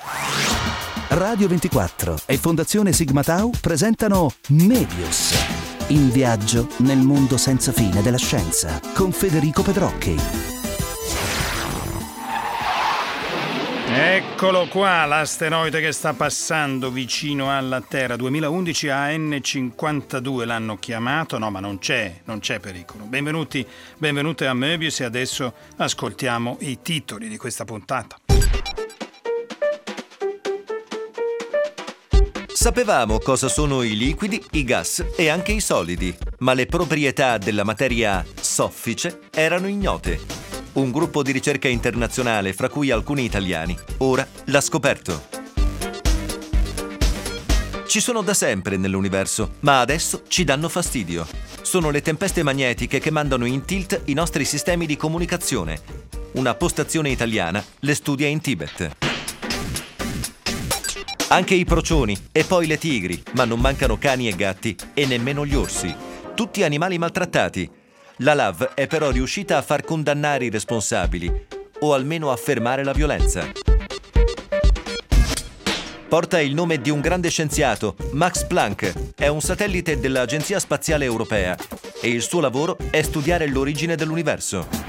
Radio 24 e Fondazione Sigma Tau presentano Medios, in viaggio nel mondo senza fine della scienza, con Federico Pedrocchi. Eccolo qua, l'asteroide che sta passando vicino alla Terra, 2011 AN52 l'hanno chiamato, no, ma non c'è pericolo. Benvenute a Möbius, e adesso ascoltiamo i titoli di questa puntata. Sapevamo cosa sono i liquidi, i gas e anche i solidi, ma le proprietà della materia soffice erano ignote. Un gruppo di ricerca internazionale, fra cui alcuni italiani, ora l'ha scoperto. Ci sono da sempre nell'universo, ma adesso ci danno fastidio. Sono le tempeste magnetiche che mandano in tilt i nostri sistemi di comunicazione. Una postazione italiana le studia in Tibet. Anche i procioni e poi le tigri, ma non mancano cani e gatti e nemmeno gli orsi. Tutti animali maltrattati. La LAV è però riuscita a far condannare i responsabili, o almeno a fermare la violenza. Porta il nome di un grande scienziato, Max Planck. È un satellite dell'Agenzia Spaziale Europea e il suo lavoro è studiare l'origine dell'universo.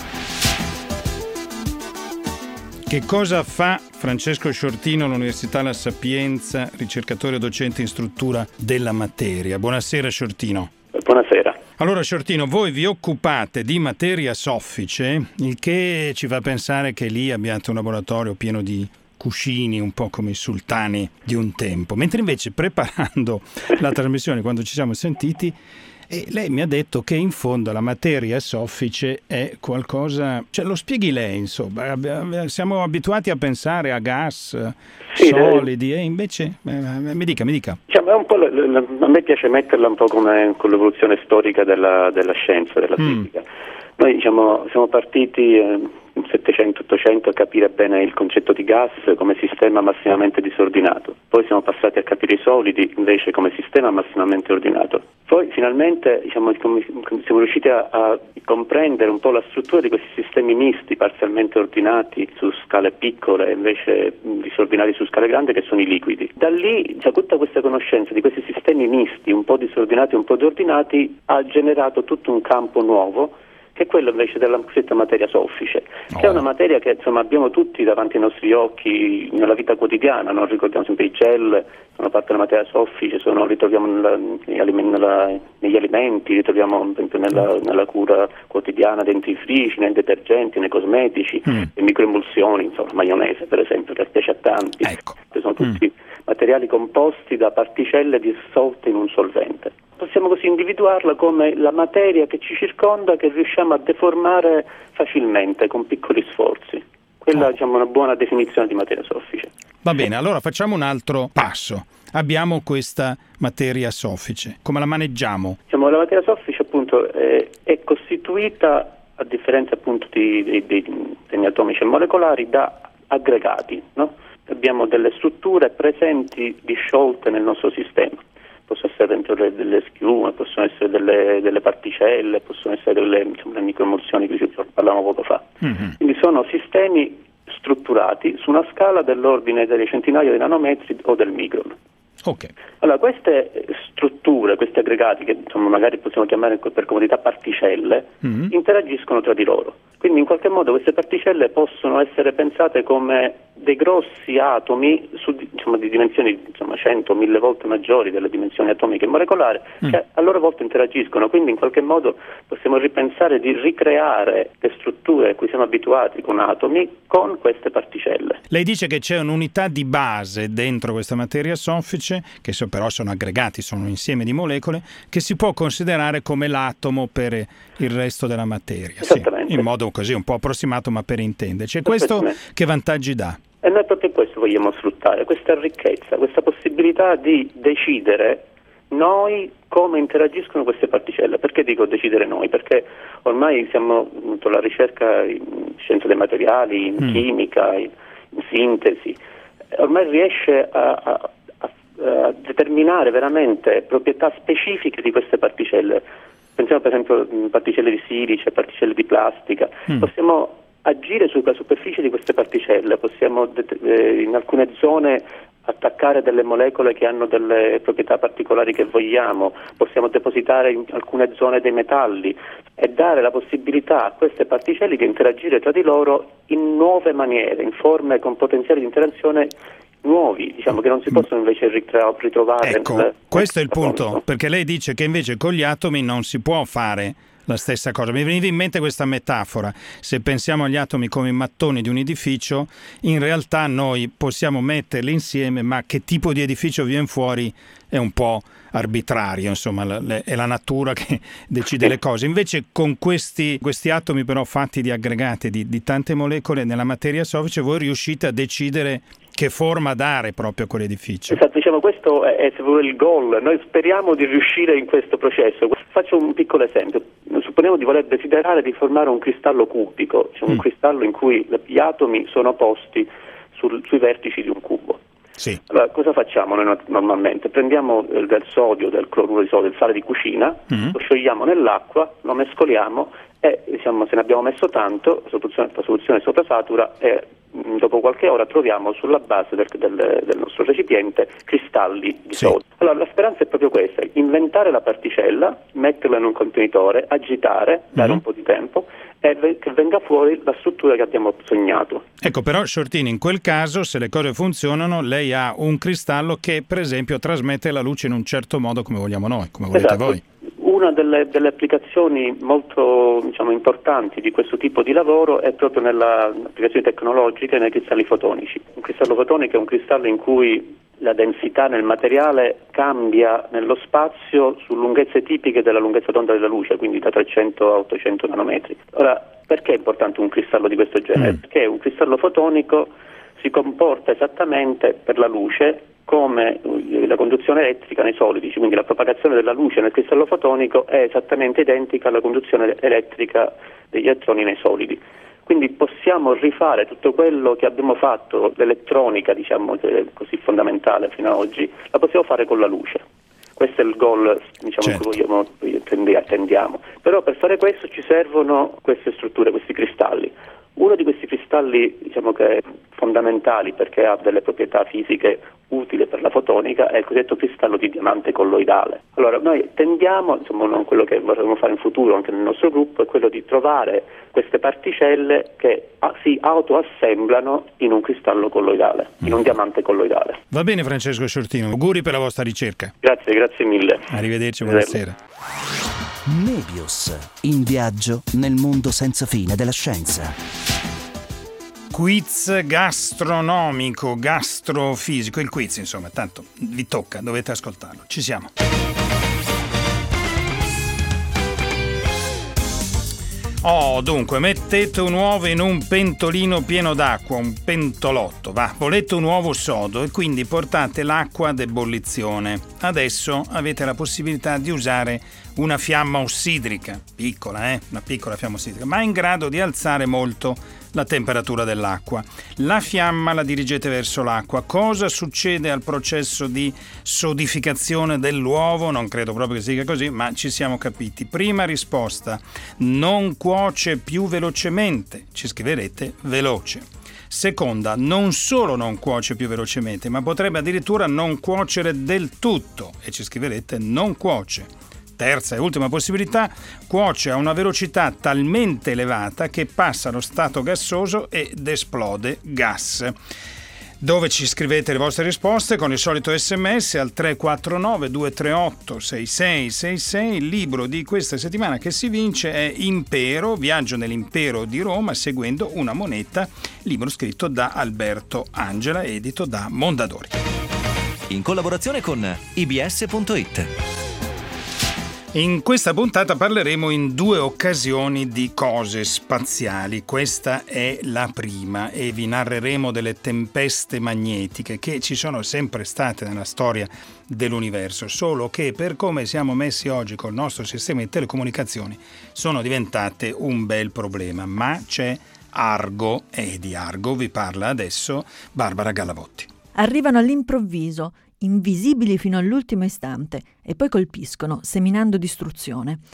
Che cosa fa Francesco Sciortino all'Università La Sapienza, ricercatore e docente in struttura della materia? Buonasera Sciortino. Buonasera. Allora Sciortino, voi vi occupate di materia soffice, il che ci fa pensare che lì abbiate un laboratorio pieno di cuscini, un po' come i sultani di un tempo. Mentre invece, preparando la trasmissione, quando ci siamo sentiti, lei mi ha detto che in fondo la materia soffice è qualcosa, cioè lo spieghi lei, insomma, siamo abituati a pensare a gas, solidi, e invece mi dica. Diciamo, è un po' a me piace metterla un po' come con l'evoluzione storica della scienza, della fisica. Noi siamo partiti nel 700-800 a capire bene il concetto di gas come sistema massimamente disordinato. Poi siamo passati a capire i solidi invece come sistema massimamente ordinato. Poi finalmente siamo riusciti a comprendere un po' la struttura di questi sistemi misti, parzialmente ordinati su scale piccole e invece disordinati su scale grande, che sono i liquidi. Da lì, tutta questa conoscenza di questi sistemi misti, un po' disordinati e un po' ordinati, ha generato tutto un campo nuovo, che è quello invece della cosiddetta materia soffice, che è una materia che abbiamo tutti davanti ai nostri occhi nella vita quotidiana, no? Ricordiamo sempre i gel, sono parte della materia soffice, ritroviamo negli alimenti, ritroviamo per esempio nella cura quotidiana, dentifrici, nei detergenti, nei cosmetici, le microemulsioni, insomma, maionese per esempio, che piace a tanti. Ecco. Sono tutti materiali composti da particelle dissolte in un solvente. Possiamo così individuarla come la materia che ci circonda, che riusciamo a deformare facilmente con piccoli sforzi. Quella è una buona definizione di materia soffice. Va bene, allora facciamo un altro passo. Abbiamo questa materia soffice. Come la maneggiamo? La materia soffice appunto è costituita, a differenza appunto degli atomici e molecolari, da aggregati, no? Abbiamo delle strutture presenti disciolte nel nostro sistema. Possono essere dentro delle schiume, possono essere delle particelle, possono essere delle microemulsioni di cui parlavamo poco fa. Quindi sono sistemi strutturati su una scala dell'ordine delle centinaia di nanometri o del micron. Ok. Allora, queste strutture, questi aggregati, che magari possiamo chiamare per comodità particelle, interagiscono tra di loro. Quindi in qualche modo queste particelle possono essere pensate come dei grossi atomi di dimensioni 100 o 1000 volte maggiori delle dimensioni atomiche e molecolari, che a loro volta interagiscono. Quindi in qualche modo possiamo ripensare di ricreare le strutture a cui siamo abituati con atomi con queste particelle. Lei dice che c'è un'unità di base dentro questa materia soffice, che però sono aggregati, sono un insieme di molecole, che si può considerare come l'atomo per il resto della materia. Esattamente. Sì, in modo così un po' approssimato, ma per intenderci. E questo che vantaggi dà? E noi proprio questo vogliamo sfruttare, questa ricchezza, questa possibilità di decidere noi come interagiscono queste particelle. Perché dico decidere noi? Perché ormai siamo la ricerca in scienza dei materiali, in chimica, in sintesi, ormai riesce a determinare veramente proprietà specifiche di queste particelle. Pensiamo per esempio a particelle di silice, particelle di plastica. Possiamo agire sulla superficie di queste particelle, possiamo in alcune zone attaccare delle molecole che hanno delle proprietà particolari che vogliamo, possiamo depositare in alcune zone dei metalli e dare la possibilità a queste particelle di interagire tra di loro in nuove maniere, in forme con potenziali di interazione nuovi, diciamo, che non si possono invece ritrovare. Ecco, questo è il punto, perché lei dice che invece con gli atomi non si può fare la stessa cosa. Mi veniva in mente questa metafora: se pensiamo agli atomi come i mattoni di un edificio, in realtà noi possiamo metterli insieme, ma che tipo di edificio viene fuori è un po' arbitrario, insomma, è la natura che decide le cose. Invece con questi atomi però fatti di aggregati di tante molecole nella materia soffice, voi riuscite a decidere che forma dare proprio a quell'edificio. Esatto, diciamo, questo è se vuole il goal. Noi speriamo di riuscire in questo processo. Faccio un piccolo esempio. Supponiamo di voler desiderare di formare un cristallo cubico, cioè un cristallo in cui gli atomi sono posti sui vertici di un cubo. Sì. Allora, cosa facciamo noi normalmente? Prendiamo del sodio, del cloruro di sodio, del sale di cucina, lo sciogliamo nell'acqua, lo mescoliamo e, diciamo, se ne abbiamo messo tanto, la soluzione soprasatura, e dopo qualche ora troviamo sulla base del nostro recipiente cristalli di sodio. Allora, la speranza è proprio questa: inventare la particella, metterla in un contenitore, agitare, dare un po' di tempo e che venga fuori la struttura che abbiamo sognato. Ecco, però Shortini, in quel caso, se le cose funzionano, lei ha un cristallo che, per esempio, trasmette la luce in un certo modo come vogliamo noi, come volete voi. Una delle applicazioni molto, diciamo, importanti di questo tipo di lavoro è proprio nella applicazione tecnologica e nei cristalli fotonici. Un cristallo fotonico è un cristallo in cui la densità nel materiale cambia nello spazio su lunghezze tipiche della lunghezza d'onda della luce, quindi da 300 a 800 nanometri. Ora, perché è importante un cristallo di questo genere? Perché un cristallo fotonico si comporta esattamente per la luce come la conduzione elettrica nei solidi, quindi la propagazione della luce nel cristallo fotonico è esattamente identica alla conduzione elettrica degli elettroni nei solidi. Quindi possiamo rifare tutto quello che abbiamo fatto, l'elettronica, diciamo, che è così fondamentale fino ad oggi, la possiamo fare con la luce. Questo è il goal, diciamo, che attendiamo. Però per fare questo ci servono queste strutture, questi cristalli. Uno di questi cristalli, diciamo, che è fondamentali perché ha delle proprietà fisiche utili per la fotonica, è il cosiddetto cristallo di diamante colloidale. Allora, noi tendiamo, insomma, quello che vorremmo fare in futuro anche nel nostro gruppo, è quello di trovare queste particelle che si autoassemblano in un cristallo colloidale, in un diamante colloidale. Va bene, Francesco Shortino, auguri per la vostra ricerca. Grazie mille. Arrivederci, buonasera. Mebius, in viaggio nel mondo senza fine della scienza. Quiz gastronomico, gastrofisico, il quiz, insomma, tanto vi tocca, dovete ascoltarlo. Ci siamo. Dunque, mettete un uovo in un pentolino pieno d'acqua, un pentolotto, volete un uovo sodo e quindi portate l'acqua ad ebollizione. Adesso avete la possibilità di usare una fiamma ossidrica, piccola, una piccola fiamma ossidrica, ma in grado di alzare molto la temperatura dell'acqua. La fiamma la dirigete verso l'acqua. Cosa succede al processo di sodificazione dell'uovo? Non credo proprio che sia così, ma ci siamo capiti. Prima risposta: non cuoce più velocemente. Ci scriverete veloce. Seconda: non solo non cuoce più velocemente, ma potrebbe addirittura non cuocere del tutto. E ci scriverete non cuoce. Terza e ultima possibilità: cuoce a una velocità talmente elevata che passa allo stato gassoso ed esplode gas. Dove ci scrivete le vostre risposte con il solito SMS al 349 238 6666. Il libro di questa settimana che si vince è Impero, viaggio nell'impero di Roma seguendo una moneta, libro scritto da Alberto Angela, edito da Mondadori. In collaborazione con ibs.it. In questa puntata parleremo in due occasioni di cose spaziali. Questa è la prima e vi narreremo delle tempeste magnetiche che ci sono sempre state nella storia dell'universo, solo che per come siamo messi oggi col nostro sistema di telecomunicazioni sono diventate un bel problema. Ma c'è Argo e di Argo vi parla adesso Barbara Gallavotti. Arrivano all'improvviso, invisibili fino all'ultimo istante, e poi colpiscono, seminando distruzione.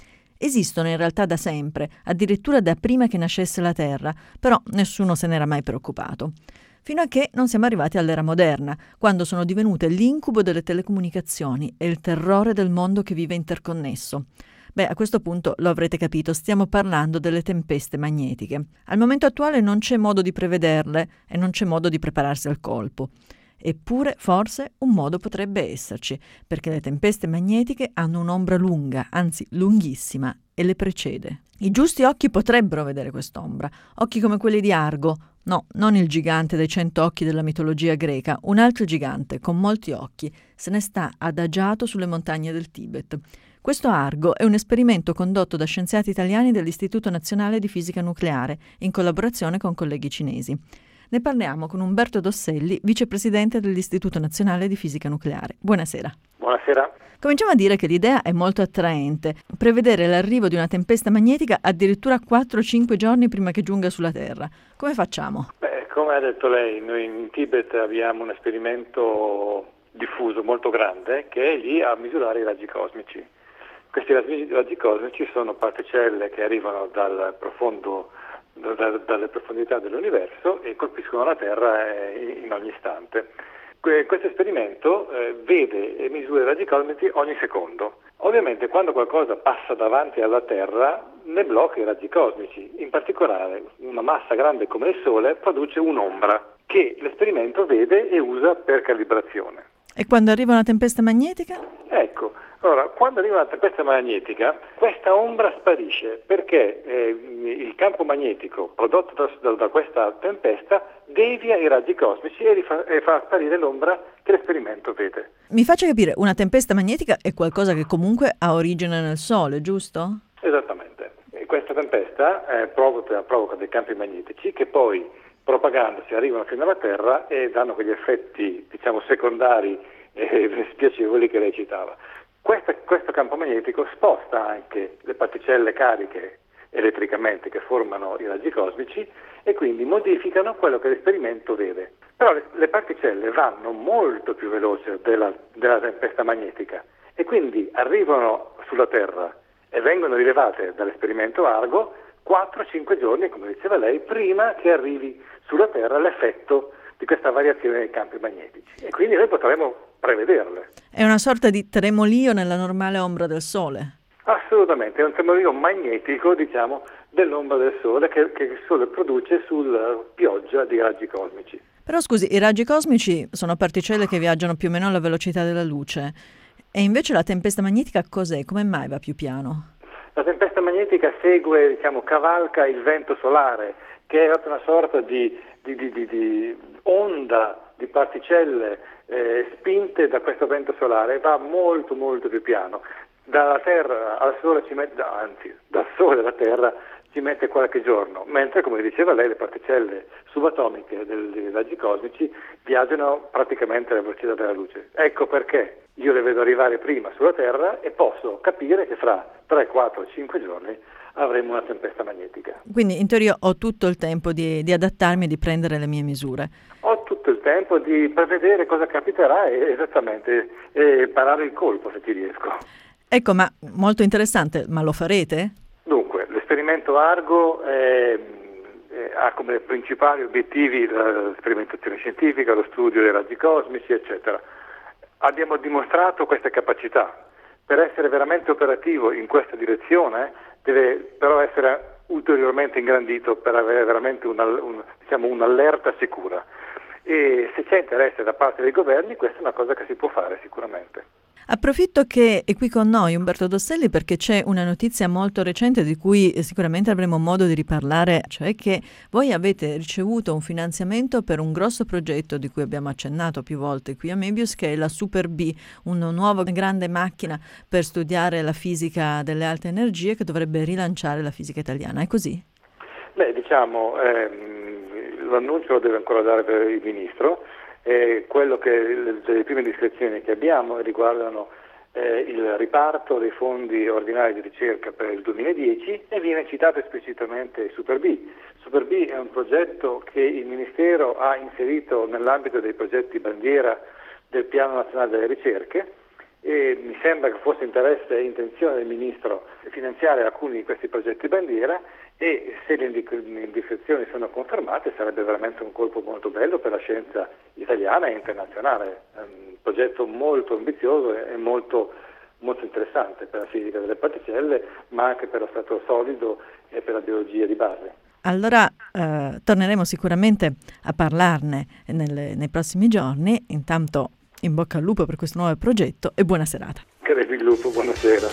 Esistono in realtà da sempre, addirittura da prima che nascesse la Terra, però nessuno se n'era mai preoccupato. Fino a che non siamo arrivati all'era moderna, quando sono divenute l'incubo delle telecomunicazioni e il terrore del mondo che vive interconnesso. Beh, a questo punto lo avrete capito, stiamo parlando delle tempeste magnetiche. Al momento attuale non c'è modo di prevederle e non c'è modo di prepararsi al colpo. Eppure, forse, un modo potrebbe esserci, perché le tempeste magnetiche hanno un'ombra lunga, anzi lunghissima, e le precede. I giusti occhi potrebbero vedere quest'ombra, occhi come quelli di Argo. No, non il gigante dei 100 occhi della mitologia greca, un altro gigante, con molti occhi, se ne sta adagiato sulle montagne del Tibet. Questo Argo è un esperimento condotto da scienziati italiani dell'Istituto Nazionale di Fisica Nucleare, in collaborazione con colleghi cinesi. Ne parliamo con Umberto Dosselli, vicepresidente dell'Istituto Nazionale di Fisica Nucleare. Buonasera. Buonasera. Cominciamo a dire che l'idea è molto attraente. Prevedere l'arrivo di una tempesta magnetica addirittura 4-5 giorni prima che giunga sulla Terra. Come facciamo? Come ha detto lei, noi in Tibet abbiamo un esperimento diffuso molto grande che è lì a misurare i raggi cosmici. Questi raggi cosmici sono particelle che arrivano dalle profondità dell'universo e colpiscono la Terra in ogni istante. Questo esperimento vede e misura i raggi cosmici ogni secondo. Ovviamente quando qualcosa passa davanti alla Terra ne blocca i raggi cosmici. In particolare una massa grande come il Sole produce un'ombra che l'esperimento vede e usa per calibrazione. E quando arriva una tempesta magnetica? Ecco, allora, quando arriva una tempesta magnetica, questa ombra sparisce perché il campo magnetico prodotto da questa tempesta devia i raggi cosmici e fa sparire l'ombra che l'esperimento vede. Mi faccia capire, una tempesta magnetica è qualcosa che comunque ha origine nel Sole, giusto? Esattamente. E questa tempesta provoca dei campi magnetici che poi, propagandosi, arrivano fino alla Terra e danno quegli effetti, secondari e spiacevoli che lei citava. Questo campo magnetico sposta anche le particelle cariche elettricamente che formano i raggi cosmici e quindi modificano quello che l'esperimento vede. Però le particelle vanno molto più veloce della tempesta magnetica e quindi arrivano sulla Terra e vengono rilevate dall'esperimento Argo 4-5 giorni, come diceva lei, prima che arrivi sulla Terra l'effetto di questa variazione dei campi magnetici. E quindi noi potremo prevederle. È una sorta di tremolio nella normale ombra del Sole. Assolutamente, è un tremolio magnetico, dell'ombra del Sole che il Sole produce sulla pioggia di raggi cosmici. Però scusi, i raggi cosmici sono particelle che viaggiano più o meno alla velocità della luce. E invece la tempesta magnetica cos'è? Come mai va più piano? La tempesta magnetica cavalca il vento solare, che è una sorta di onda di particelle spinte da questo vento solare, va molto molto più piano. Dalla Terra al Sole dal Sole alla Terra ci mette qualche giorno, mentre, come diceva lei, le particelle subatomiche dei raggi cosmici viaggiano praticamente alla velocità della luce. Ecco perché io le vedo arrivare prima sulla Terra e posso capire che fra 3, 4, 5 giorni avremo una tempesta magnetica. Quindi in teoria ho tutto il tempo di adattarmi e di prendere le mie misure. Ho tutto il tempo di prevedere cosa capiterà e parare il colpo se ci riesco. Ecco, ma molto interessante, ma lo farete? Dunque, l'esperimento Argo ha come principali obiettivi la sperimentazione scientifica, lo studio dei raggi cosmici, eccetera. Abbiamo dimostrato queste capacità. Per essere veramente operativo in questa direzione deve però essere ulteriormente ingrandito per avere veramente un'allerta sicura. E se c'è interesse da parte dei governi, questa è una cosa che si può fare sicuramente. Approfitto che è qui con noi Umberto Dosselli perché c'è una notizia molto recente di cui sicuramente avremo modo di riparlare, cioè che voi avete ricevuto un finanziamento per un grosso progetto di cui abbiamo accennato più volte qui a Mebius, che è la Super B, una nuova grande macchina per studiare la fisica delle alte energie che dovrebbe rilanciare la fisica italiana. È così? L'annuncio lo deve ancora dare il Ministro. Quello che le prime discrezioni che abbiamo riguardano il riparto dei fondi ordinari di ricerca per il 2010 e viene citato esplicitamente Super B. Super B è un progetto che il Ministero ha inserito nell'ambito dei progetti bandiera del Piano Nazionale delle Ricerche e mi sembra che fosse interesse e intenzione del Ministro finanziare alcuni di questi progetti bandiera, e se le indicazioni sono confermate sarebbe veramente un colpo molto bello per la scienza italiana e internazionale. È un progetto molto ambizioso e molto interessante per la fisica delle particelle, ma anche per lo stato solido e per la biologia di base. Allora torneremo sicuramente a parlarne nei prossimi giorni. Intanto in bocca al lupo per questo nuovo progetto e buona serata. Crepi il lupo, buonasera.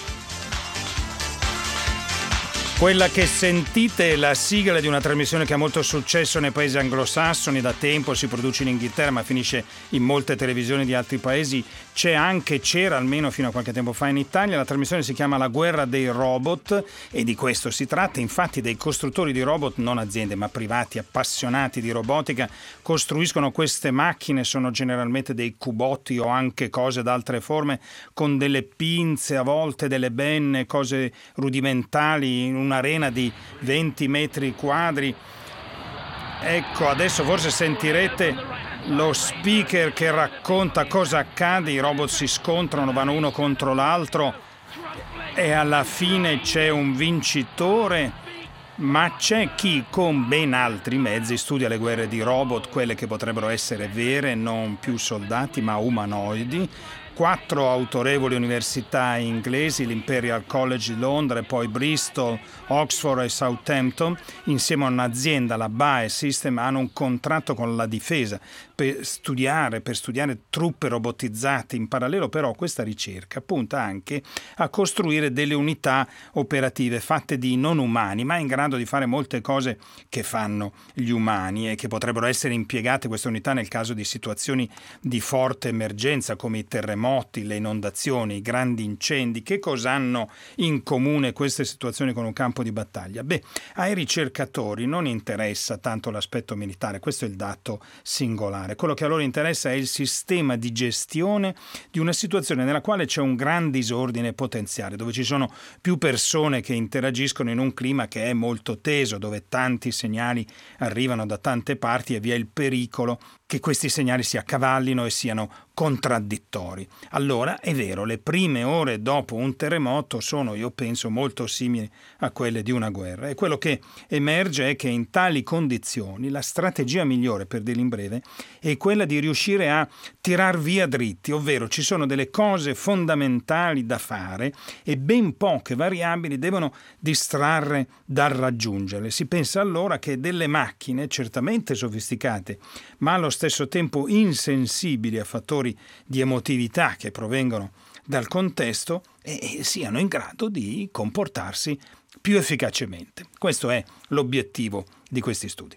Quella che sentite è la sigla di una trasmissione che ha molto successo nei paesi anglosassoni, da tempo si produce in Inghilterra ma finisce in molte televisioni di altri paesi, c'era almeno fino a qualche tempo fa in Italia. La trasmissione si chiama La guerra dei robot e di questo si tratta, infatti dei costruttori di robot, non aziende ma privati appassionati di robotica, costruiscono queste macchine, sono generalmente dei cubotti o anche cose d'altre forme con delle pinze, a volte delle benne, cose rudimentali in un'arena di 20 metri quadri. Ecco, adesso forse sentirete lo speaker che racconta cosa accade, i robot si scontrano, vanno uno contro l'altro e alla fine c'è un vincitore, ma c'è chi con ben altri mezzi studia le guerre di robot, quelle che potrebbero essere vere, non più soldati ma umanoidi. 4 autorevoli università inglesi, l'Imperial College di Londra e poi Bristol, Oxford e Southampton, insieme a un'azienda, la BAE System, hanno un contratto con la difesa per studiare truppe robotizzate. In parallelo però questa ricerca punta anche a costruire delle unità operative fatte di non umani, ma in grado di fare molte cose che fanno gli umani e che potrebbero essere impiegate queste unità nel caso di situazioni di forte emergenza come i terremoti, le inondazioni, i grandi incendi. Che cosa hanno in comune queste situazioni con un campo di battaglia? Beh, ai ricercatori non interessa tanto l'aspetto militare, questo è il dato singolare. Quello che a loro interessa è il sistema di gestione di una situazione nella quale c'è un gran disordine potenziale, dove ci sono più persone che interagiscono in un clima che è molto teso, dove tanti segnali arrivano da tante parti e vi è il pericolo che questi segnali si accavallino e siano contraddittori. Allora è vero, le prime ore dopo un terremoto sono, io penso, molto simili a quelle di una guerra, e quello che emerge è che in tali condizioni la strategia migliore, per dirlo in breve, è quella di riuscire a tirar via dritti, ovvero ci sono delle cose fondamentali da fare e ben poche variabili devono distrarre dal raggiungerle. Si pensa allora che delle macchine certamente sofisticate, ma allo stesso tempo insensibili a fattori di emotività che provengono dal contesto, siano in grado di comportarsi più efficacemente. Questo è l'obiettivo di questi studi.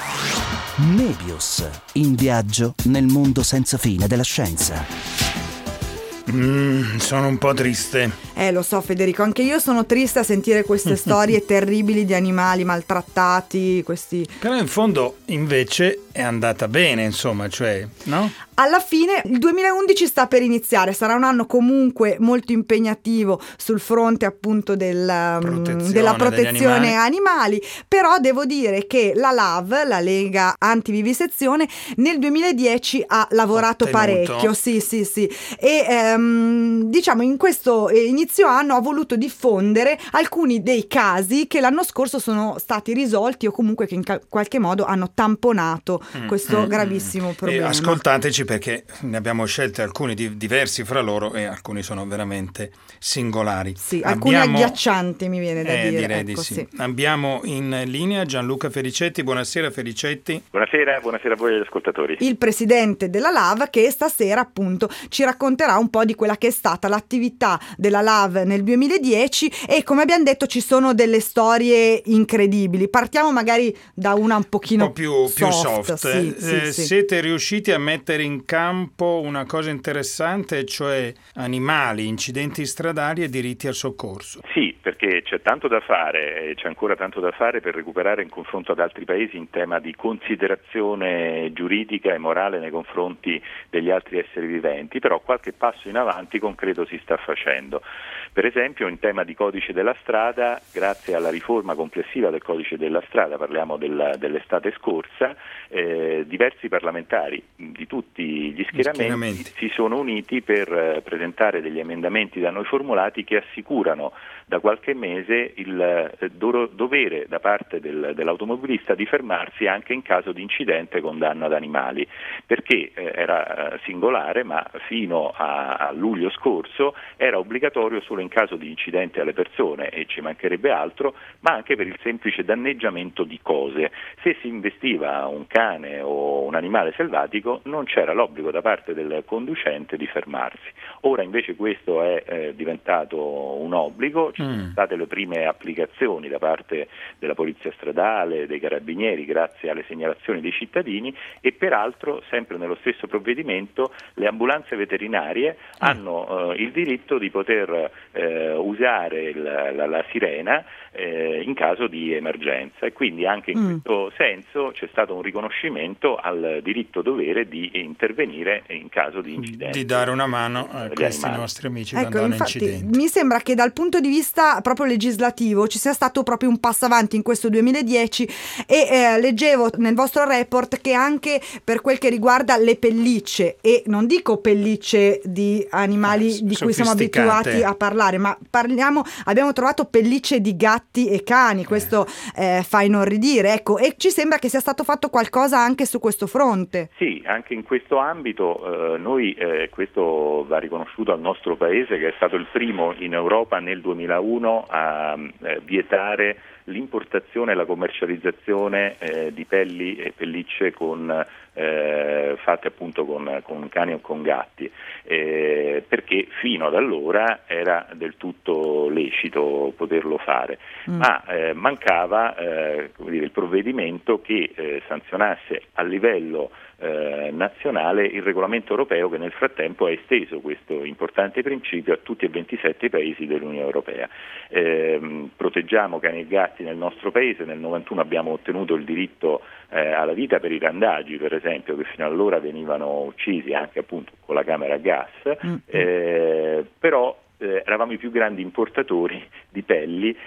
Mebius, in viaggio nel mondo senza fine della scienza. Sono un po' triste. Lo so, Federico, anche io sono triste a sentire queste storie terribili di animali maltrattati, questi... Però in fondo invece è andata bene, insomma, cioè, no? Alla fine il 2011 sta per iniziare, sarà un anno comunque molto impegnativo sul fronte appunto della protezione animali, però devo dire che la LAV, la Lega Antivivisezione, nel 2010 ha lavorato parecchio, sì, e diciamo in questo inizio anno ha voluto diffondere alcuni dei casi che l'anno scorso sono stati risolti o comunque che in qualche modo hanno tamponato questo gravissimo problema. Ascoltateci, perché ne abbiamo scelte alcuni diversi fra loro e alcuni sono veramente singolari. Sì, alcuni agghiaccianti, mi viene da dire. Direi di sì. Abbiamo in linea Gianluca Fericetti. Buonasera Fericetti. Buonasera a voi ascoltatori. Il presidente della LAV, che stasera appunto ci racconterà un po' di quella che è stata l'attività della LAV nel 2010 e come abbiamo detto ci sono delle storie incredibili. Partiamo magari da una un pochino più soft. Sì. Siete riusciti a mettere in campo una cosa interessante, cioè animali, incidenti stradali e diritti al soccorso. Sì, perché c'è tanto da fare, c'è ancora tanto da fare per recuperare in confronto ad altri paesi in tema di considerazione giuridica e morale nei confronti degli altri esseri viventi, però qualche passo in avanti concreto si sta facendo. Per esempio in tema di codice della strada, grazie alla riforma complessiva del codice della strada, parliamo dell'estate scorsa, diversi parlamentari di tutti gli schieramenti si sono uniti per presentare degli emendamenti da noi formulati che assicurano da qualche mese il dovere da parte dell'automobilista di fermarsi anche in caso di incidente con danno ad animali, perché era singolare, ma fino a luglio scorso era obbligatorio solo in caso di incidente alle persone, e ci mancherebbe altro, ma anche per il semplice danneggiamento di cose. Se si investiva un cane o un animale selvatico non c'era l'obbligo da parte del conducente di fermarsi. Ora invece questo è diventato un obbligo, ci sono state le prime applicazioni da parte della polizia stradale, dei carabinieri, grazie alle segnalazioni dei cittadini, e peraltro sempre nello stesso provvedimento le ambulanze veterinarie hanno il diritto di poter usare la sirena in caso di emergenza, e quindi anche in questo senso c'è stato un riconoscimento al diritto-dovere di intervenire in caso di incidente, di dare una mano a questi nostri amici quando hanno incidenti. Mi sembra che dal punto di vista proprio legislativo ci sia stato proprio un passo avanti in questo 2010, e leggevo nel vostro report che anche per quel che riguarda le pellicce, e non dico pellicce di animali di cui siamo abituati a parlare, ma abbiamo trovato pellicce di gatti e cani, questo fa inorridire, ecco, e ci sembra che sia stato fatto qualcosa anche su questo fronte. Sì, anche in questo ambito noi, questo va riconosciuto al nostro paese, che è stato il primo in Europa nel 2001 a vietare l'importazione e la commercializzazione di pelli e pellicce fatte appunto con cani o con gatti, perché fino ad allora era del tutto lecito poterlo fare, ma mancava il provvedimento che sanzionasse a livello nazionale il regolamento europeo, che nel frattempo ha esteso questo importante principio a tutti e 27 i paesi dell'Unione Europea. Proteggiamo cani e gatti nel nostro paese. Nel 91 abbiamo ottenuto il diritto alla vita per i randagi, per esempio, che fino allora venivano uccisi anche appunto con la camera a gas, però eravamo i più grandi importatori di pelli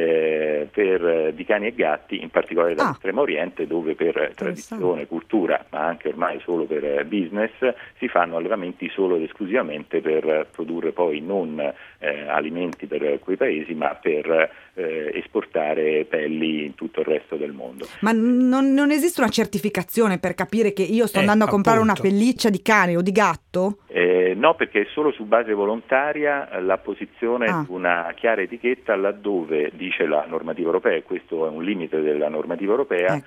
di cani e gatti, in particolare dall'Estremo Oriente, dove per tradizione, cultura, ma anche ormai solo per business, si fanno allevamenti solo ed esclusivamente per produrre poi non alimenti per quei paesi, ma per esportare pelli in tutto il resto del mondo. Ma non esiste una certificazione per capire che io sto andando a comprare una pelliccia di cane o di gatto? No, perché è solo su base volontaria l'apposizione di una chiara etichetta laddove dice la normativa europea, e questo è un limite della normativa europea,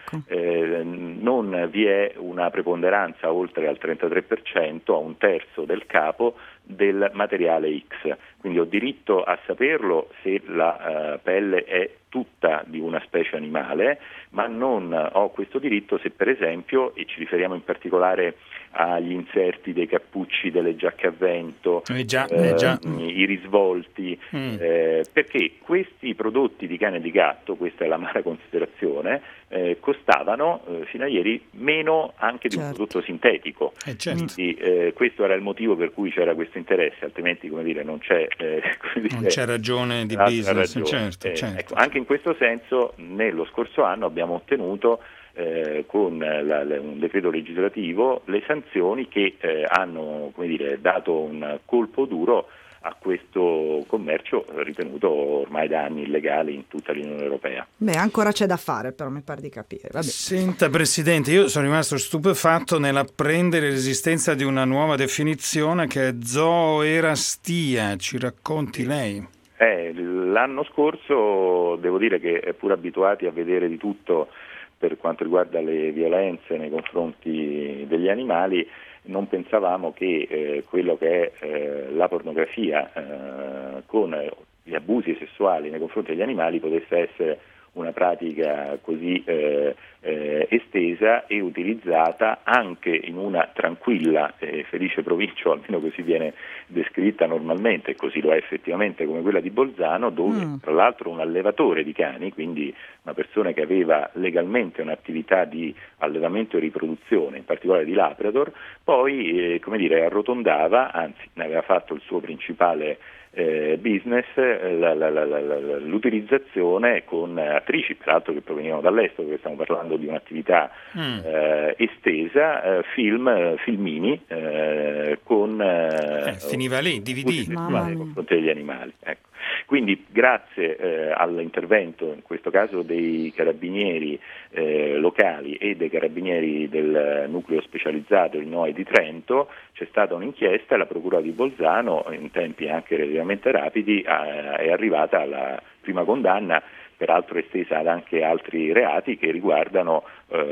non vi è una preponderanza oltre al 33%, a un terzo del capo del materiale X. Quindi ho diritto a saperlo se la pelle è tutta di una specie animale, ma non ho questo diritto se per esempio, e ci riferiamo in particolare agli inserti dei cappucci delle giacche a vento, i risvolti, perché questi prodotti di cane e di gatto, questa è l'amara considerazione, costavano fino a ieri meno anche di un prodotto sintetico. Quindi questo era il motivo per cui c'era questo interesse, altrimenti non c'è non c'è ragione di business. Certo. Ecco, anche in questo senso nello scorso anno abbiamo ottenuto con un decreto legislativo le sanzioni che hanno dato un colpo duro a questo commercio ritenuto ormai da anni illegale in tutta l'Unione Europea. Ancora c'è da fare, però mi pare di capire. Vabbè. Senta Presidente, io sono rimasto stupefatto nell'apprendere l'esistenza di una nuova definizione che è zooerastia. Ci racconti lei? L'anno scorso devo dire che, pur abituati a vedere di tutto per quanto riguarda le violenze nei confronti degli animali, non pensavamo che quello che è la pornografia con gli abusi sessuali nei confronti degli animali potesse essere una pratica così estesa e utilizzata anche in una tranquilla e felice provincia, o almeno così viene descritta normalmente, e così lo è effettivamente, come quella di Bolzano, dove tra l'altro un allevatore di cani, quindi una persona che aveva legalmente un'attività di allevamento e riproduzione, in particolare di Labrador, poi arrotondava, anzi ne aveva fatto il suo principale business, l'utilizzazione con attrici peraltro che provenivano dall'estero, perché stiamo parlando di un'attività estesa, filmini con finiva lì, DVD nei confronti degli animali, ecco. Quindi grazie all'intervento in questo caso dei carabinieri locali e dei carabinieri del nucleo specializzato, il NOE di Trento, c'è stata un'inchiesta e la procura di Bolzano in tempi anche relativamente rapidi è arrivata alla prima condanna, peraltro estesa ad anche altri reati che riguardano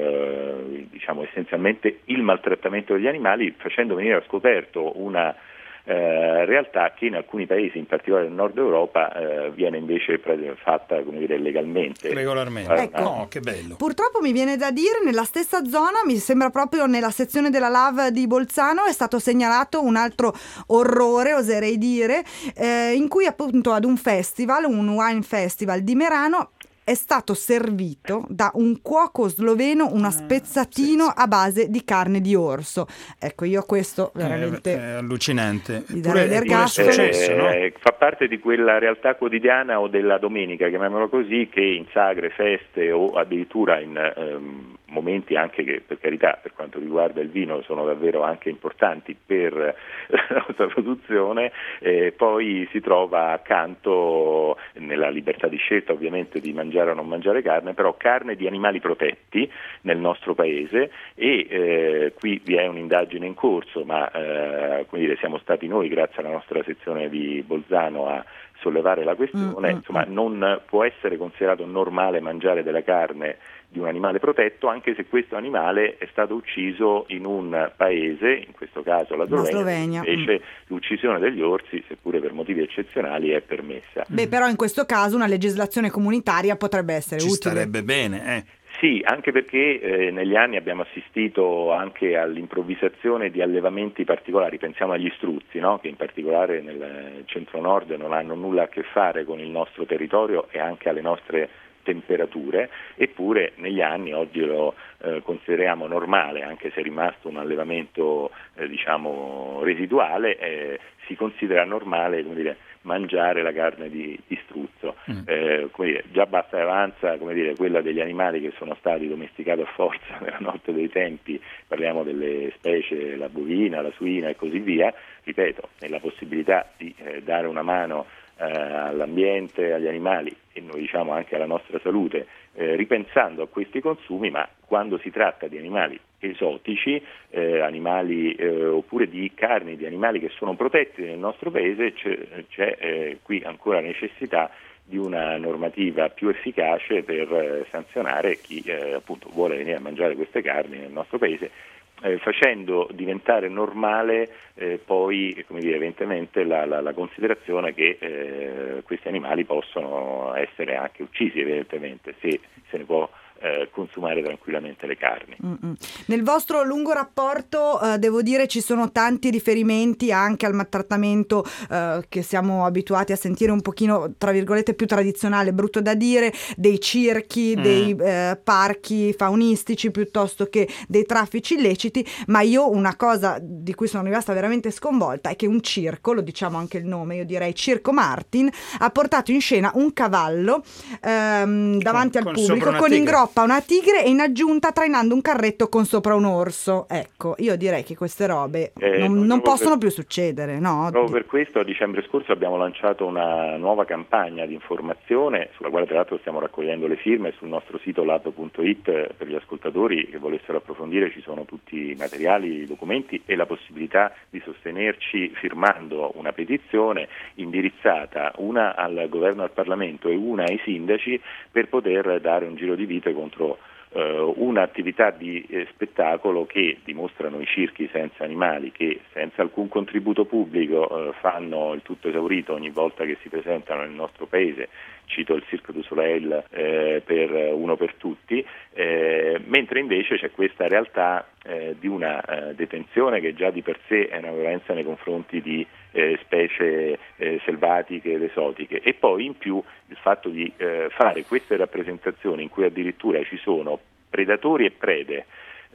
essenzialmente il maltrattamento degli animali, facendo venire a scoperto una realtà che in alcuni paesi, in particolare nel nord Europa, viene invece fatta legalmente. Regolarmente. Ecco, che bello. Purtroppo mi viene da dire, nella stessa zona, mi sembra proprio nella sezione della LAV di Bolzano, è stato segnalato un altro orrore, oserei dire, in cui appunto ad un festival, un wine festival di Merano, è stato servito da un cuoco sloveno un spezzatino a base di carne di orso. Ecco, io questo veramente è allucinante. Pure è successo, no? Fa parte di quella realtà quotidiana o della domenica, chiamiamola così, che in sagre, feste o addirittura in momenti anche che, per carità, per quanto riguarda il vino sono davvero anche importanti per la nostra produzione, poi si trova accanto, nella libertà di scelta ovviamente di mangiare o non mangiare carne, però carne di animali protetti nel nostro paese, e qui vi è un'indagine in corso, ma siamo stati noi, grazie alla nostra sezione di Bolzano, a sollevare la questione. Insomma, non può essere considerato normale mangiare della carne di un animale protetto, anche se questo animale è stato ucciso in un paese, in questo caso la Slovenia. Invece l'uccisione degli orsi, seppure per motivi eccezionali, è permessa. Però in questo caso una legislazione comunitaria potrebbe essere utile. Ci starebbe bene, Sì, anche perché negli anni abbiamo assistito anche all'improvvisazione di allevamenti particolari, pensiamo agli struzzi, no? Che in particolare nel centro-nord non hanno nulla a che fare con il nostro territorio e anche alle nostre temperature, eppure negli anni, oggi lo consideriamo normale, anche se è rimasto un allevamento residuale, si considera normale mangiare la carne di struzzo. Già basta e avanza quella degli animali che sono stati domesticati a forza nella notte dei tempi, parliamo delle specie, la bovina, la suina e così via, ripeto, nella possibilità di dare una mano all'ambiente, agli animali e noi diciamo anche alla nostra salute, ripensando a questi consumi, ma quando si tratta di animali esotici, animali oppure di carni di animali che sono protetti nel nostro paese, c'è qui ancora necessità di una normativa più efficace per sanzionare chi appunto vuole venire a mangiare queste carni nel nostro paese, facendo diventare normale poi evidentemente la considerazione che questi animali possono essere anche uccisi, evidentemente, se ne può consumare tranquillamente le carni. Nel vostro lungo rapporto devo dire ci sono tanti riferimenti anche al maltrattamento che siamo abituati a sentire un pochino tra virgolette più tradizionale, brutto da dire, dei circhi, dei parchi faunistici piuttosto che dei traffici illeciti, ma io una cosa di cui sono rimasta veramente sconvolta è che un circo, lo diciamo anche il nome, io direi Circo Martin, ha portato in scena un cavallo davanti al pubblico con in groppa una tigre e in aggiunta trainando un carretto con sopra un orso. Ecco, io direi che queste robe non possono più succedere, no? Proprio per questo a dicembre scorso abbiamo lanciato una nuova campagna di informazione sulla quale tra l'altro stiamo raccogliendo le firme sul nostro sito lab.it. Per gli ascoltatori che volessero approfondire ci sono tutti i materiali, i documenti e la possibilità di sostenerci firmando una petizione indirizzata una al governo e al Parlamento e una ai sindaci per poter dare un giro di vite contro un'attività di spettacolo che dimostrano i circhi senza animali, che senza alcun contributo pubblico fanno il tutto esaurito ogni volta che si presentano nel nostro paese. Cito il Cirque du Soleil per uno per tutti, mentre invece c'è questa realtà di una detenzione che già di per sé è una violenza nei confronti di specie selvatiche ed esotiche, e poi in più il fatto di fare queste rappresentazioni in cui addirittura ci sono predatori e prede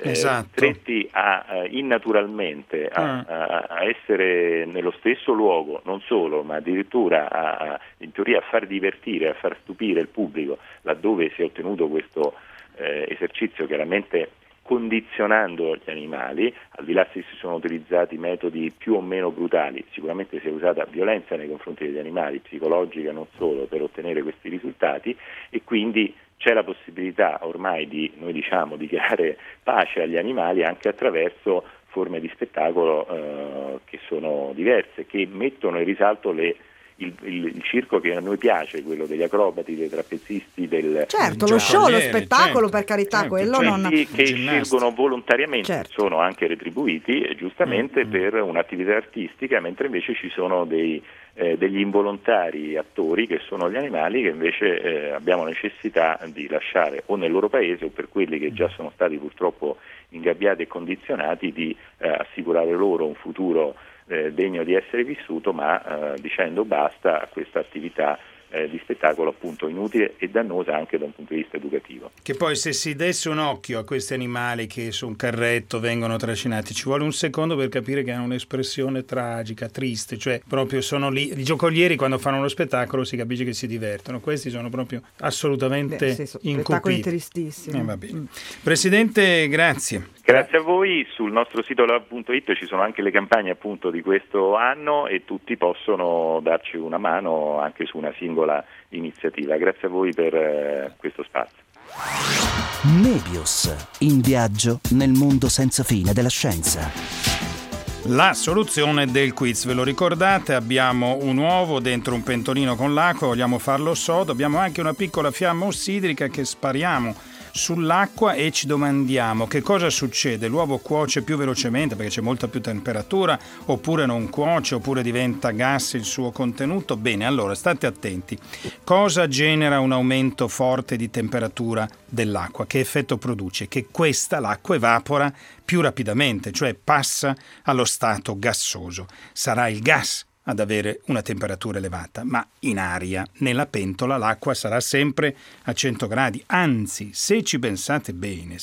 stretti innaturalmente a essere nello stesso luogo, non solo, ma addirittura in teoria a far divertire, a far stupire il pubblico, laddove si è ottenuto questo esercizio chiaramente condizionando gli animali, al di là se si sono utilizzati metodi più o meno brutali, sicuramente si è usata violenza nei confronti degli animali, psicologica non solo, per ottenere questi risultati, e quindi c'è la possibilità ormai di dichiarare pace agli animali anche attraverso forme di spettacolo che sono diverse, che mettono in risalto il circo che a noi piace, quello degli acrobati, dei trapezzisti, certo, lo show, lo spettacolo, per carità, quello non... che scelgono volontariamente, sono anche retribuiti giustamente per un'attività artistica, mentre invece ci sono degli involontari attori che sono gli animali, che invece abbiamo necessità di lasciare o nel loro paese o per quelli che già sono stati purtroppo ingabbiati e condizionati, di assicurare loro un futuro degno di essere vissuto, ma dicendo basta a questa attività di spettacolo appunto inutile e dannosa anche da un punto di vista educativo. Che poi se si desse un occhio a questi animali che su un carretto vengono trascinati, ci vuole un secondo per capire che hanno un'espressione tragica, triste, cioè proprio sono lì, i giocolieri quando fanno uno spettacolo si capisce che si divertono, questi sono proprio assolutamente incupiti. Spettacoli tristissimi. Va bene. Presidente, grazie. Grazie a voi, sul nostro sito love.it ci sono anche le campagne appunto di questo anno e tutti possono darci una mano anche su una singola iniziativa. Grazie a voi per questo spazio. Mebius, in viaggio nel mondo senza fine della scienza. La soluzione del quiz, ve lo ricordate? Abbiamo un uovo dentro un pentolino con l'acqua, vogliamo farlo sodo, abbiamo anche una piccola fiamma ossidrica che spariamo sull'acqua e ci domandiamo che cosa succede. L'uovo cuoce più velocemente perché c'è molta più temperatura, oppure non cuoce, oppure diventa gas il suo contenuto? Bene, allora state attenti. Cosa genera un aumento forte di temperatura dell'acqua? Che effetto produce? Che l'acqua evapora più rapidamente, cioè passa allo stato gassoso. Sarà il gas ad avere una temperatura elevata, ma in aria, nella pentola, l'acqua sarà sempre a 100 gradi. Anzi, se ci pensate bene,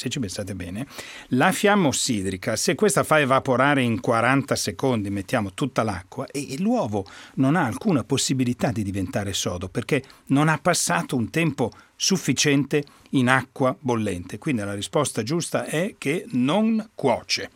la fiamma ossidrica, se questa fa evaporare in 40 secondi, mettiamo tutta l'acqua, e l'uovo non ha alcuna possibilità di diventare sodo, perché non ha passato un tempo sufficiente in acqua bollente. Quindi la risposta giusta è che non cuoce.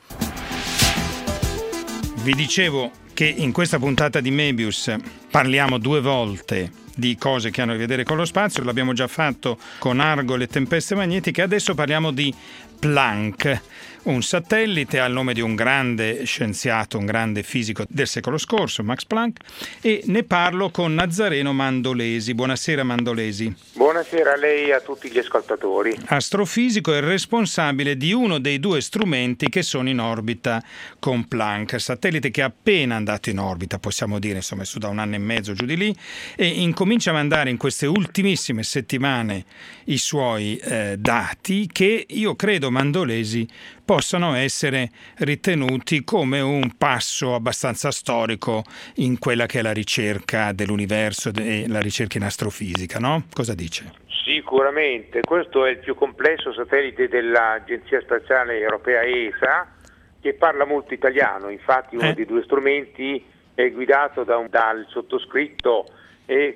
Vi dicevo che in questa puntata di Mebius parliamo 2 volte di cose che hanno a che vedere con lo spazio. L'abbiamo già fatto con Argol e tempeste magnetiche, adesso parliamo di Planck, un satellite al nome di un grande scienziato, un grande fisico del secolo scorso, Max Planck, e ne parlo con Nazzareno Mandolesi. Buonasera Mandolesi. Buonasera a lei e a tutti gli ascoltatori. Astrofisico e responsabile di uno dei 2 strumenti che sono in orbita con Planck, satellite che è appena andato in orbita, possiamo dire, insomma è su da 1 anno e mezzo giù di lì, e incomincia a mandare in queste ultimissime settimane i suoi dati, che io credo, Mandolesi, possano essere ritenuti come un passo abbastanza storico in quella che è la ricerca dell'universo e la ricerca in astrofisica, no? Cosa dice? Sicuramente, questo è il più complesso satellite dell'Agenzia Spaziale Europea ESA, che parla molto italiano. Infatti uno dei 2 strumenti è guidato dal sottoscritto e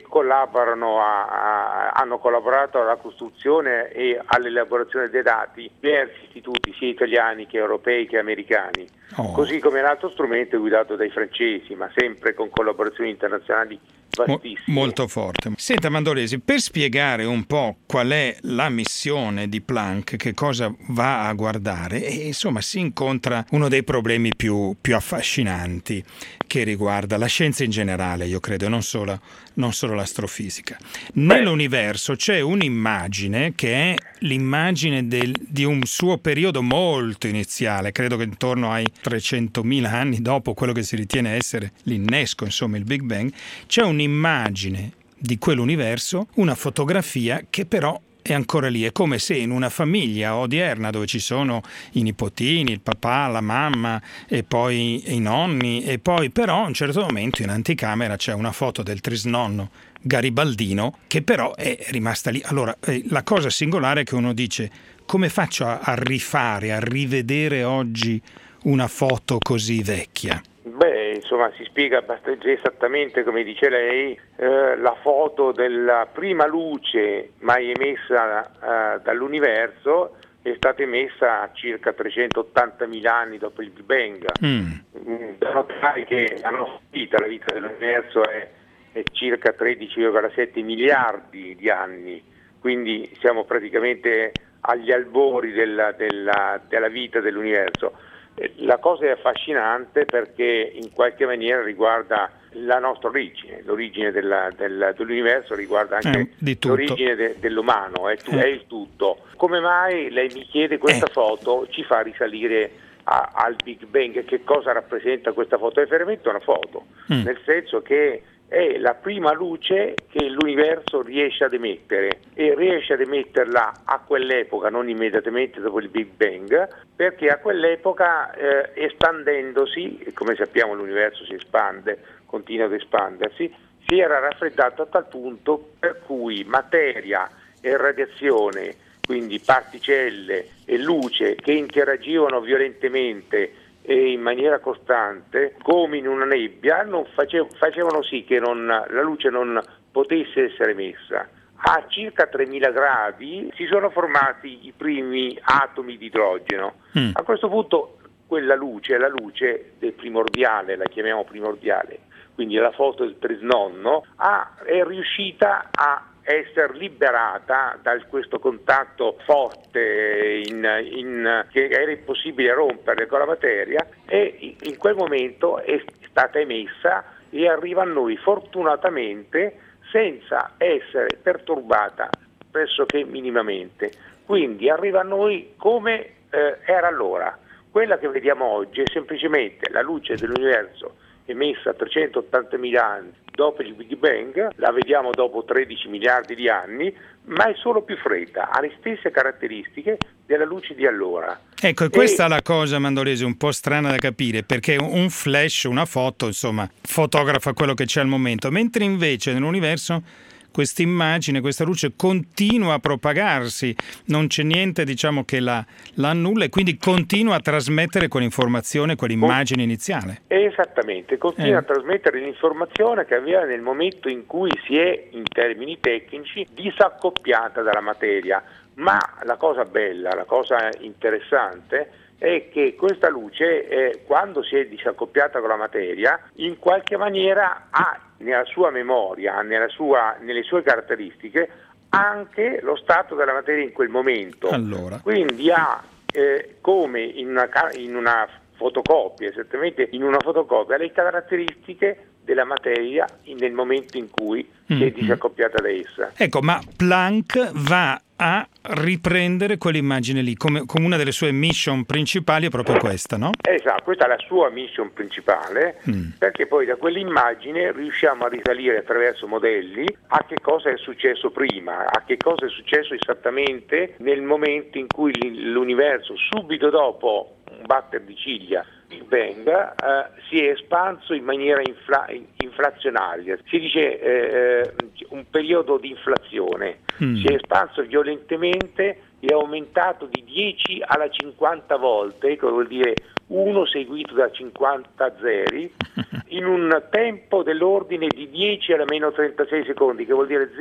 hanno collaborato alla costruzione e all'elaborazione dei dati diversi istituti, sia italiani che europei che americani, così come l'altro strumento è guidato dai francesi, ma sempre con collaborazioni internazionali vastissime. Molto forte. Senta Mandolesi, per spiegare un po' qual è la missione di Planck, che cosa va a guardare, e insomma si incontra uno dei problemi più affascinanti che riguarda la scienza in generale, io credo, non solo l'astrofisica. Nell'universo c'è un'immagine che è l'immagine di un suo periodo molto iniziale, credo che intorno ai 300.000 anni dopo quello che si ritiene essere l'innesco, insomma il Big Bang. C'è un'immagine di quell'universo, una fotografia che però è ancora lì. È come se in una famiglia odierna dove ci sono i nipotini, il papà, la mamma e poi i nonni, e poi però a un certo momento in anticamera c'è una foto del trisnonno garibaldino che però è rimasta lì. Allora, la cosa singolare è che uno dice: come faccio a rifare, a rivedere oggi una foto così vecchia? Beh, insomma, si spiega esattamente come dice lei. La foto della prima luce mai emessa dall'universo è stata emessa a circa 380.000 anni dopo il Big Bang. Da notare che la nostra vita, la vita dell'universo è circa 13,7 miliardi di anni, quindi siamo praticamente agli albori della vita dell'universo. La cosa è affascinante perché in qualche maniera riguarda la nostra origine, l'origine dell'universo riguarda anche l'origine dell'umano, è il tutto. Come mai, lei mi chiede, questa foto ci fa risalire al Big Bang? Che cosa rappresenta questa foto? È veramente una foto, nel senso che è la prima luce che l'universo riesce ad emettere, e riesce ad emetterla a quell'epoca, non immediatamente dopo il Big Bang, perché a quell'epoca espandendosi, come sappiamo l'universo si espande, continua ad espandersi, si era raffreddato a tal punto per cui materia e radiazione, quindi particelle e luce che interagivano violentemente e in maniera costante, come in una nebbia, facevano sì che la luce non potesse essere emessa. A circa 3000 gradi si sono formati i primi atomi di idrogeno. A questo punto quella luce, la luce del primordiale, la chiamiamo primordiale, quindi la foto del trisnonno, è riuscita a essere liberata da questo contatto forte che era impossibile romperle con la materia, e in quel momento è stata emessa e arriva a noi fortunatamente senza essere perturbata pressoché minimamente. Quindi arriva a noi come era allora. Quella che vediamo oggi è semplicemente la luce dell'universo emessa a 380.000 anni dopo il Big Bang, la vediamo dopo 13 miliardi di anni, ma è solo più fredda, ha le stesse caratteristiche della luce di allora. Ecco, e questa è la cosa, Mandolese, un po' strana da capire, perché un flash, una foto, insomma, fotografa quello che c'è al momento, mentre invece nell'universo questa immagine, questa luce continua a propagarsi, non c'è niente, diciamo, che la annulla, e quindi continua a trasmettere quell'informazione, quell'immagine iniziale. Esattamente, continua a trasmettere l'informazione che avviene nel momento in cui si è, in termini tecnici, disaccoppiata dalla materia. Ma la cosa bella, la cosa interessante è che questa luce, quando si è disaccoppiata con la materia, in qualche maniera ha nella sua memoria, nelle sue caratteristiche, anche lo stato della materia in quel momento. Allora. Quindi ha, come in una fotocopia, esattamente in una fotocopia, le caratteristiche della materia nel momento in cui si è disaccoppiata da essa. Ecco, ma Planck va a riprendere quell'immagine lì, come una delle sue mission principali è proprio questa, no? Esatto, questa è la sua mission principale, perché poi da quell'immagine riusciamo a risalire attraverso modelli a che cosa è successo prima, a che cosa è successo esattamente nel momento in cui l'universo, subito dopo un batter di ciglia, Big Bang, si è espanso in maniera inflazionaria, si dice un periodo di inflazione, si è espanso violentemente e è aumentato di 10 alla 50 volte, che vuol dire 1 seguito da 50 zeri, in un tempo dell'ordine di 10 alla meno 36 secondi, che vuol dire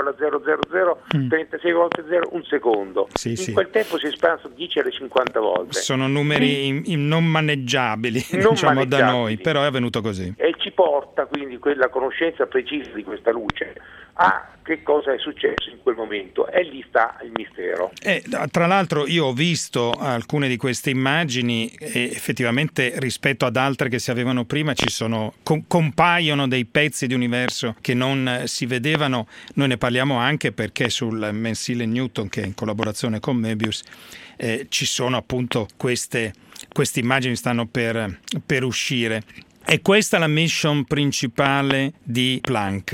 0,00036 volte 0, un secondo. In quel tempo si è espanso 10 alle 50 volte. Sono numeri non maneggiabili, da noi, però è avvenuto così. E ci porta quindi quella conoscenza precisa di questa luce a che cosa è successo in quel momento, e lì sta il mistero. Tra l'altro io ho visto alcune di queste immagini e effettivamente rispetto ad altre che si avevano prima ci sono compaiono dei pezzi di universo che non si vedevano. Noi ne parliamo anche perché sul mensile Newton, che è in collaborazione con Möbius, ci sono appunto queste immagini, stanno per uscire. È questa la mission principale di Planck?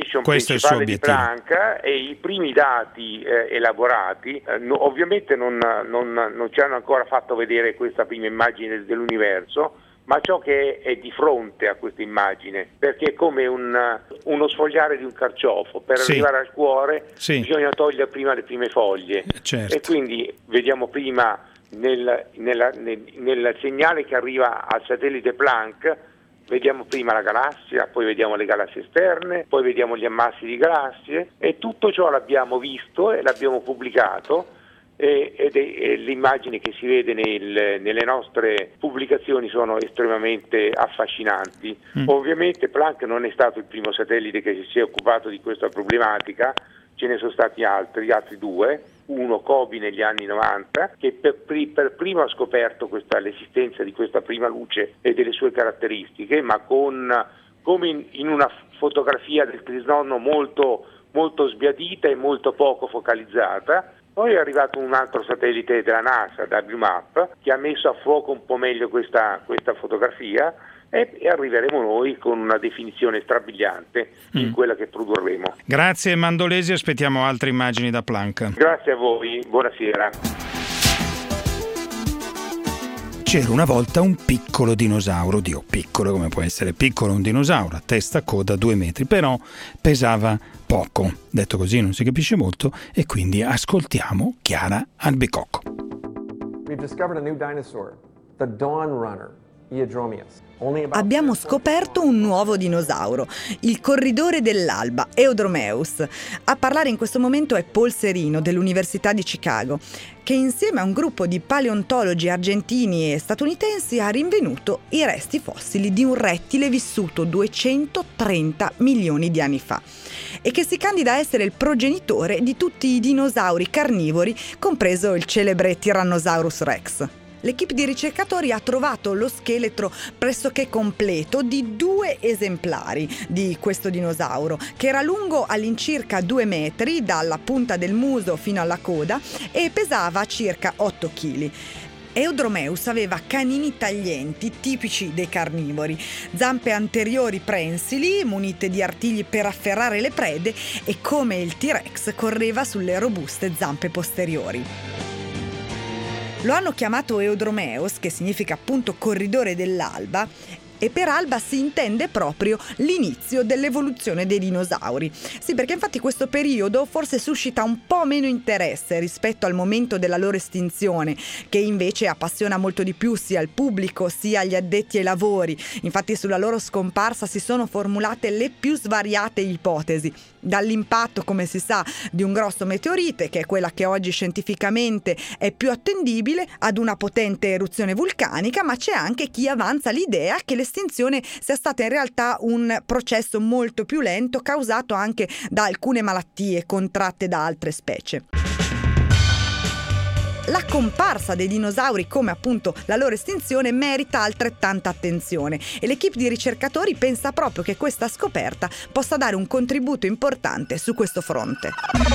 mission principale di Planck, e i primi dati elaborati ovviamente non ci hanno ancora fatto vedere questa prima immagine dell'universo, ma ciò che è di fronte a questa immagine, perché è come uno sfogliare di un carciofo. Per arrivare al cuore bisogna togliere prima le prime foglie, e quindi vediamo prima nel segnale che arriva al satellite Planck, vediamo prima la galassia, poi vediamo le galassie esterne, poi vediamo gli ammassi di galassie, e tutto ciò l'abbiamo visto e l'abbiamo pubblicato, ed l'immagine che si vede nelle nostre pubblicazioni sono estremamente affascinanti. Ovviamente Planck non è stato il primo satellite che si è occupato di questa problematica, ce ne sono stati altri due. Uno, COBE, negli anni 90, che per primo ha scoperto l'esistenza di questa prima luce e delle sue caratteristiche, ma come in una fotografia del cristallo molto, molto sbiadita e molto poco focalizzata. Poi è arrivato un altro satellite della NASA, WMAP, che ha messo a fuoco un po' meglio questa fotografia, e arriveremo noi con una definizione strabiliante in quella che produrremo. Grazie Mandolesi, aspettiamo altre immagini da Planck. Grazie a voi, buonasera. C'era una volta un piccolo dinosauro, Dio, piccolo, come può essere piccolo un dinosauro, a testa, coda 2 metri, però pesava poco. Detto così non si capisce molto, e quindi ascoltiamo Chiara Albicocco. We've discovered a new dinosaur, the Dawn Runner, Eodromius. Abbiamo scoperto un nuovo dinosauro, il corridore dell'alba, Eodromeus. A parlare in questo momento è Paul Serino dell'Università di Chicago, che insieme a un gruppo di paleontologi argentini e statunitensi ha rinvenuto i resti fossili di un rettile vissuto 230 milioni di anni fa, e che si candida a essere il progenitore di tutti i dinosauri carnivori, compreso il celebre Tyrannosaurus Rex. L'equipe di ricercatori ha trovato lo scheletro pressoché completo di 2 esemplari di questo dinosauro, che era lungo all'incirca 2 metri dalla punta del muso fino alla coda e pesava circa 8 kg. Eodromeus aveva canini taglienti tipici dei carnivori, zampe anteriori prensili munite di artigli per afferrare le prede, e come il T-Rex correva sulle robuste zampe posteriori. Lo hanno chiamato Eodromeus, che significa appunto corridore dell'alba, e per alba si intende proprio l'inizio dell'evoluzione dei dinosauri. Sì, perché infatti questo periodo forse suscita un po' meno interesse rispetto al momento della loro estinzione, che invece appassiona molto di più sia il pubblico sia gli addetti ai lavori. Infatti sulla loro scomparsa si sono formulate le più svariate ipotesi, dall'impatto, come si sa, di un grosso meteorite, che è quella che oggi scientificamente è più attendibile, ad una potente eruzione vulcanica, ma c'è anche chi avanza l'idea che l'estinzione sia stata in realtà un processo molto più lento, causato anche da alcune malattie contratte da altre specie. La comparsa dei dinosauri, come appunto la loro estinzione, merita altrettanta attenzione, e l'equipe di ricercatori pensa proprio che questa scoperta possa dare un contributo importante su questo fronte.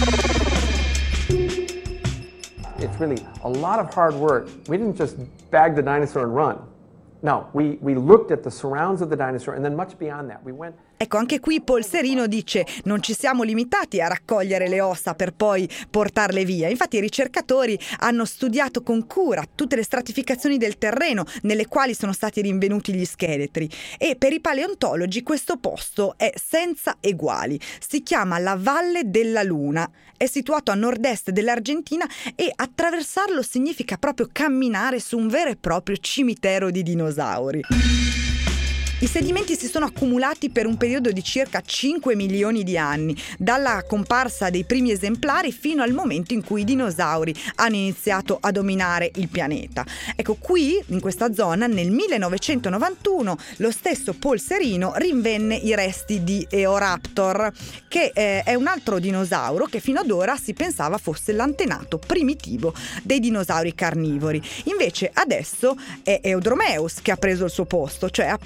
It's really a lot of hard work. We didn't just bag the dinosaur and run. No, we looked at the surrounds of the dinosaur, and then much beyond that. We went. Ecco, anche qui Paul Serino dice: non ci siamo limitati a raccogliere le ossa per poi portarle via. Infatti i ricercatori hanno studiato con cura tutte le stratificazioni del terreno nelle quali sono stati rinvenuti gli scheletri, e per i paleontologi questo posto è senza eguali. Si chiama la Valle della Luna, è situato a nord-est dell'Argentina, e attraversarlo significa proprio camminare su un vero e proprio cimitero di dinosauri. I sedimenti si sono accumulati per un periodo di circa 5 milioni di anni, dalla comparsa dei primi esemplari fino al momento in cui i dinosauri hanno iniziato a dominare il pianeta. Ecco, qui, in questa zona, nel 1991, lo stesso Paul Serino rinvenne i resti di Eoraptor, che è un altro dinosauro che fino ad ora si pensava fosse l'antenato primitivo dei dinosauri carnivori. Invece adesso è Eodromeus che ha preso il suo posto, cioè appunto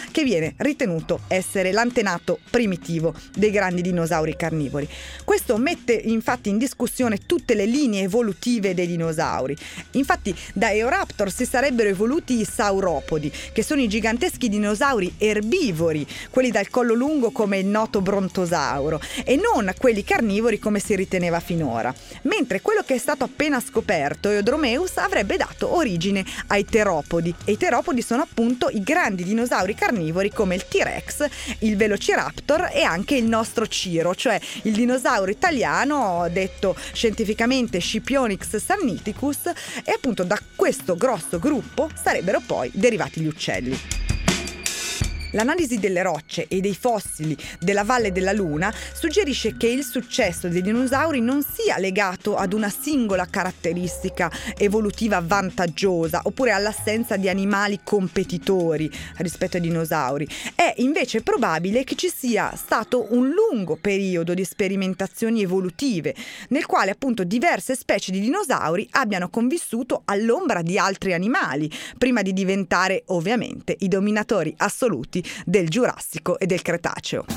che viene ritenuto essere l'antenato primitivo dei grandi dinosauri carnivori. Questo mette infatti in discussione tutte le linee evolutive dei dinosauri. Infatti da Eoraptor si sarebbero evoluti i sauropodi, che sono i giganteschi dinosauri erbivori, quelli dal collo lungo come il noto brontosauro, e non quelli carnivori come si riteneva finora. Mentre quello che è stato appena scoperto, Eodromeus, avrebbe dato origine ai teropodi, e i teropodi sono appunto i grandi dinosauri carnivori come il T-Rex, il Velociraptor e anche il nostro Ciro, cioè il dinosauro italiano detto scientificamente Scipionix sanniticus, e appunto da questo grosso gruppo sarebbero poi derivati gli uccelli. L'analisi delle rocce e dei fossili della Valle della Luna suggerisce che il successo dei dinosauri non sia legato ad una singola caratteristica evolutiva vantaggiosa oppure all'assenza di animali competitori rispetto ai dinosauri. È invece probabile che ci sia stato un lungo periodo di sperimentazioni evolutive nel quale appunto diverse specie di dinosauri abbiano convissuto all'ombra di altri animali prima di diventare ovviamente i dominatori assoluti del Giurassico e del Cretaceo.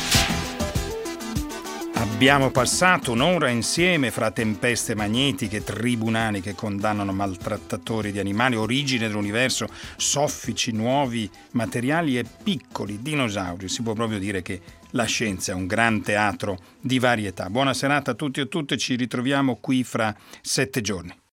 Abbiamo passato un'ora insieme fra tempeste magnetiche, tribunali che condannano maltrattatori di animali, origine dell'universo, soffici, nuovi materiali e piccoli dinosauri. Si può proprio dire che la scienza è un gran teatro di varietà. Buona serata a tutti e a tutte, ci ritroviamo qui fra 7 giorni.